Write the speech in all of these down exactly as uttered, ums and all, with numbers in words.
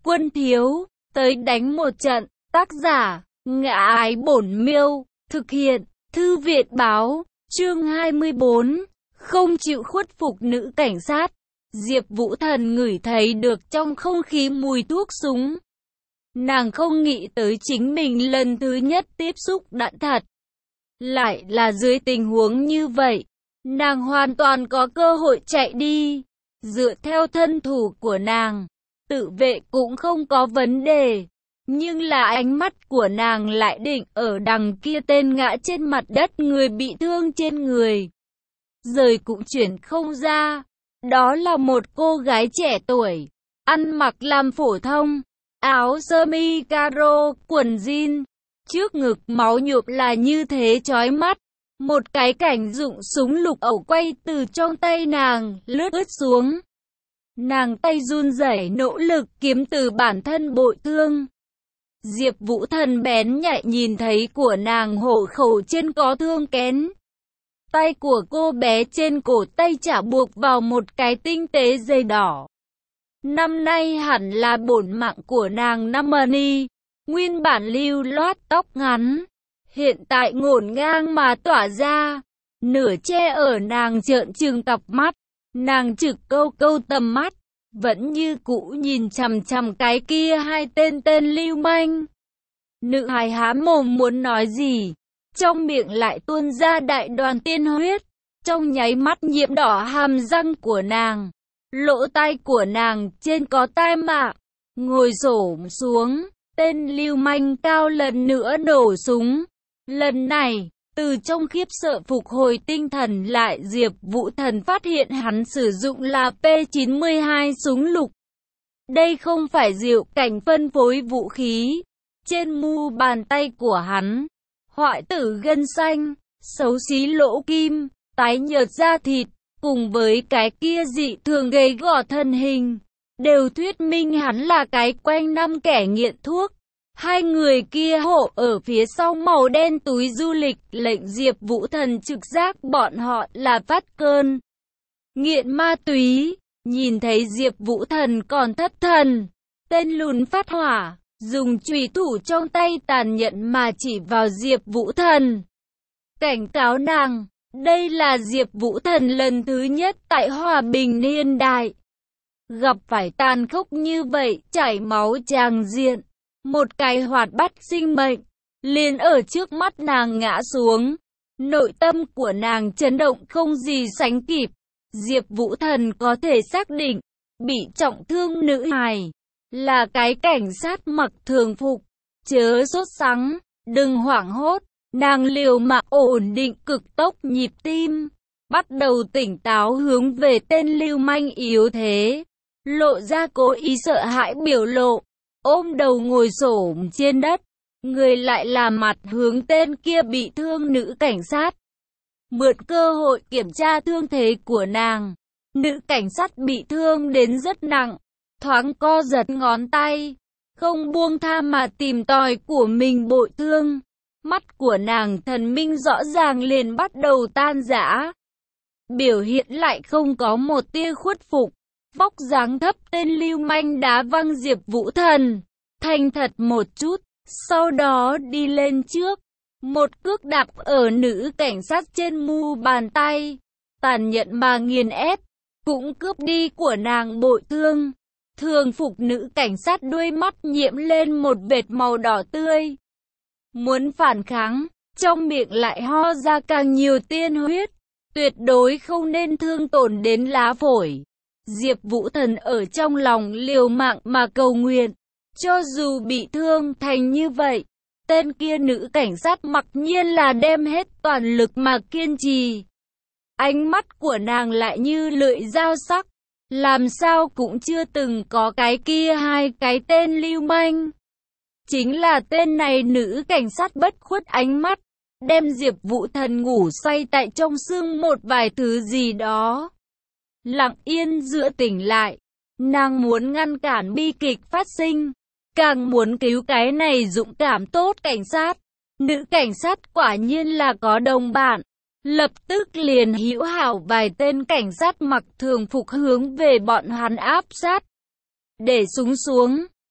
Quân thiếu, tới đánh một trận. Tác giả, Ngã Ái Bổn Miêu. Thực hiện, Thư viện báo. Chương hai mươi bốn. Không chịu khuất phục nữ cảnh sát. Diệp Vũ Thần ngửi thấy được trong không khí mùi thuốc súng. Nàng không nghĩ tới chính mình lần thứ nhất tiếp xúc đạn thật. Lại là dưới tình huống như vậy. Nàng hoàn toàn có cơ hội chạy đi. Dựa theo thân thủ của nàng, tự vệ cũng không có vấn đề. Nhưng là ánh mắt của nàng lại định ở đằng kia tên ngã trên mặt đất người bị thương trên người. Rời cũng chuyển không ra. Đó là một cô gái trẻ tuổi, ăn mặc làm phổ thông, áo sơ mi caro, quần jean, trước ngực máu nhuộm là như thế chói mắt. Một cái cảnh dụng súng lục ẩu quay từ trong tay nàng, lướt ướt xuống. Nàng tay run rẩy nỗ lực kiếm từ bản thân bội thương. Diệp Vũ Thần bén nhạy nhìn thấy của nàng hộ khẩu trên có thương kén. Tay của cô bé trên cổ tay chả buộc vào một cái tinh tế dây đỏ. Năm nay hẳn là bổn mạng của nàng năm money. Nguyên bản lưu loát tóc ngắn, hiện tại ngổn ngang mà tỏa ra, nửa che ở nàng trợn trừng cặp mắt. Nàng trực câu câu tầm mắt, vẫn như cũ nhìn chằm chằm cái kia hai tên tên lưu manh. Nữ hài há mồm muốn nói gì, trong miệng lại tuôn ra đại đoàn tiên huyết, trong nháy mắt nhiễm đỏ hàm răng của nàng. Lỗ tai của nàng trên có tai mạng, ngồi xổm xuống, tên lưu manh cao lần nữa nổ súng. Lần này, từ trong khiếp sợ phục hồi tinh thần lại, Diệp Vũ Thần phát hiện hắn sử dụng là P chín mươi hai súng lục. Đây không phải Diệu Cảnh phân phối vũ khí. Trên mu bàn tay của hắn, hoại tử gân xanh, xấu xí lỗ kim, tái nhợt da thịt, cùng với cái kia dị thường gầy gò thân hình, đều thuyết minh hắn là cái quanh năm kẻ nghiện thuốc. Hai người kia hộ ở phía sau màu đen túi du lịch, lệnh Diệp Vũ Thần trực giác bọn họ là phát cơn nghiện ma túy. Nhìn thấy Diệp Vũ Thần còn thất thần, tên lùn phát hỏa, dùng chùy thủ trong tay tàn nhẫn mà chỉ vào Diệp Vũ Thần, cảnh cáo nàng. Đây là Diệp Vũ Thần lần thứ nhất tại Hòa Bình niên đại gặp phải tàn khốc như vậy, chảy máu tràng diện. Một cái hoạt bát sinh mệnh liền ở trước mắt nàng ngã xuống. Nội tâm của nàng chấn động không gì sánh kịp. Diệp Vũ Thần có thể xác định bị trọng thương nữ hài là cái cảnh sát mặc thường phục. Chớ sốt sắng, đừng hoảng hốt. Nàng liều mạng ổn định cực tốc nhịp tim, bắt đầu tỉnh táo hướng về tên lưu manh yếu thế, lộ ra cố ý sợ hãi biểu lộ, ôm đầu ngồi xổm trên đất, người lại là mặt hướng tên kia bị thương nữ cảnh sát. Mượn cơ hội kiểm tra thương thế của nàng, nữ cảnh sát bị thương đến rất nặng, thoáng co giật ngón tay, không buông tha mà tìm tòi của mình bội thương. Mắt của nàng thần minh rõ ràng liền bắt đầu tan rã. Biểu hiện lại không có một tia khuất phục. Vóc dáng thấp tên lưu manh đá văng Diệp Vũ Thần. Thành thật một chút, sau đó đi lên trước. Một cước đạp ở nữ cảnh sát trên mu bàn tay. Tàn nhẫn mà nghiền ép, cũng cướp đi của nàng bội thương. Thường phục nữ cảnh sát đuôi mắt nhiễm lên một vệt màu đỏ tươi. Muốn phản kháng, trong miệng lại ho ra càng nhiều tiên huyết, tuyệt đối không nên thương tổn đến lá phổi. Diệp Vũ Thần ở trong lòng liều mạng mà cầu nguyện, cho dù bị thương thành như vậy, tên kia nữ cảnh sát mặc nhiên là đem hết toàn lực mà kiên trì. Ánh mắt của nàng lại như lưỡi dao sắc, làm sao cũng chưa từng có cái kia hai cái tên lưu manh. Chính là tên này nữ cảnh sát bất khuất ánh mắt, đem Diệp Vũ Thần ngủ say tại trong xương một vài thứ gì đó. Lặng yên dựa tỉnh lại, nàng muốn ngăn cản bi kịch phát sinh, càng muốn cứu cái này dũng cảm tốt cảnh sát. Nữ cảnh sát quả nhiên là có đồng bạn, lập tức liền hữu hảo vài tên cảnh sát mặc thường phục hướng về bọn hắn áp sát. Để súng xuống.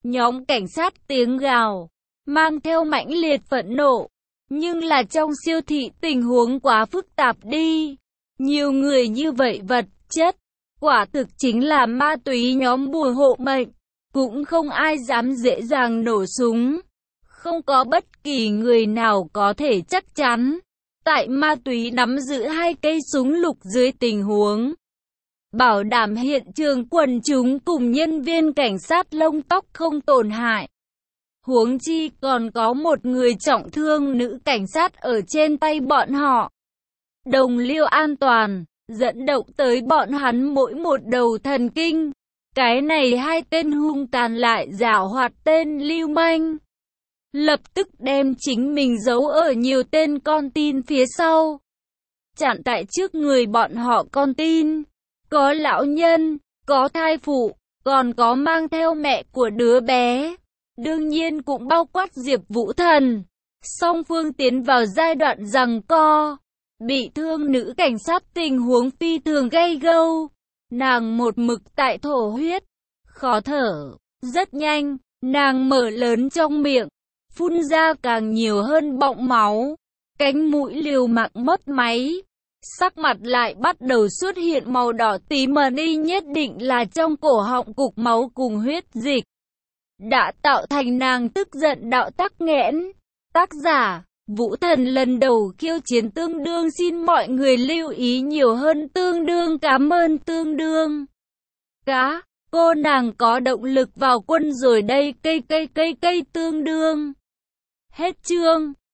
Nhóm cảnh sát tiếng gào, mang theo mãnh liệt phẫn nộ. Nhưng là trong siêu thị tình huống quá phức tạp đi. Nhiều người như vậy vật chất, quả thực chính là ma túy nhóm bùa hộ mệnh. Cũng không ai dám dễ dàng nổ súng. Không có bất kỳ người nào có thể chắc chắn. Tại ma túy nắm giữ hai cây súng lục dưới tình huống. Bảo đảm hiện trường quần chúng cùng nhân viên cảnh sát lông tóc không tổn hại. Huống chi còn có một người trọng thương nữ cảnh sát ở trên tay bọn họ. Đồng liêu an toàn, dẫn động tới bọn hắn mỗi một đầu thần kinh. Cái này hai tên hung tàn lại giảo hoạt tên lưu manh. Lập tức đem chính mình giấu ở nhiều tên con tin phía sau. Chặn tại trước người bọn họ con tin. Có lão nhân, có thai phụ, còn có mang theo mẹ của đứa bé. Đương nhiên cũng bao quát Diệp Vũ Thần. Song phương tiến vào giai đoạn giằng co. Bị thương nữ cảnh sát tình huống phi thường gay gâu. Nàng một mực tại thổ huyết, khó thở. Rất nhanh, nàng mở lớn trong miệng, phun ra càng nhiều hơn bọng máu. Cánh mũi liều mạng mất máy. Sắc mặt lại bắt đầu xuất hiện màu đỏ tí mờ đi, nhất định là trong cổ họng cục máu cùng huyết dịch. Đã tạo thành nàng tức giận đạo tắc nghẽn. Tác giả, Vũ Thần lần đầu khiêu chiến tương đương, xin mọi người lưu ý nhiều hơn tương đương, cảm ơn tương đương. Cá, cô nàng có động lực vào quân rồi đây, cây cây cây cây tương đương. Hết chương.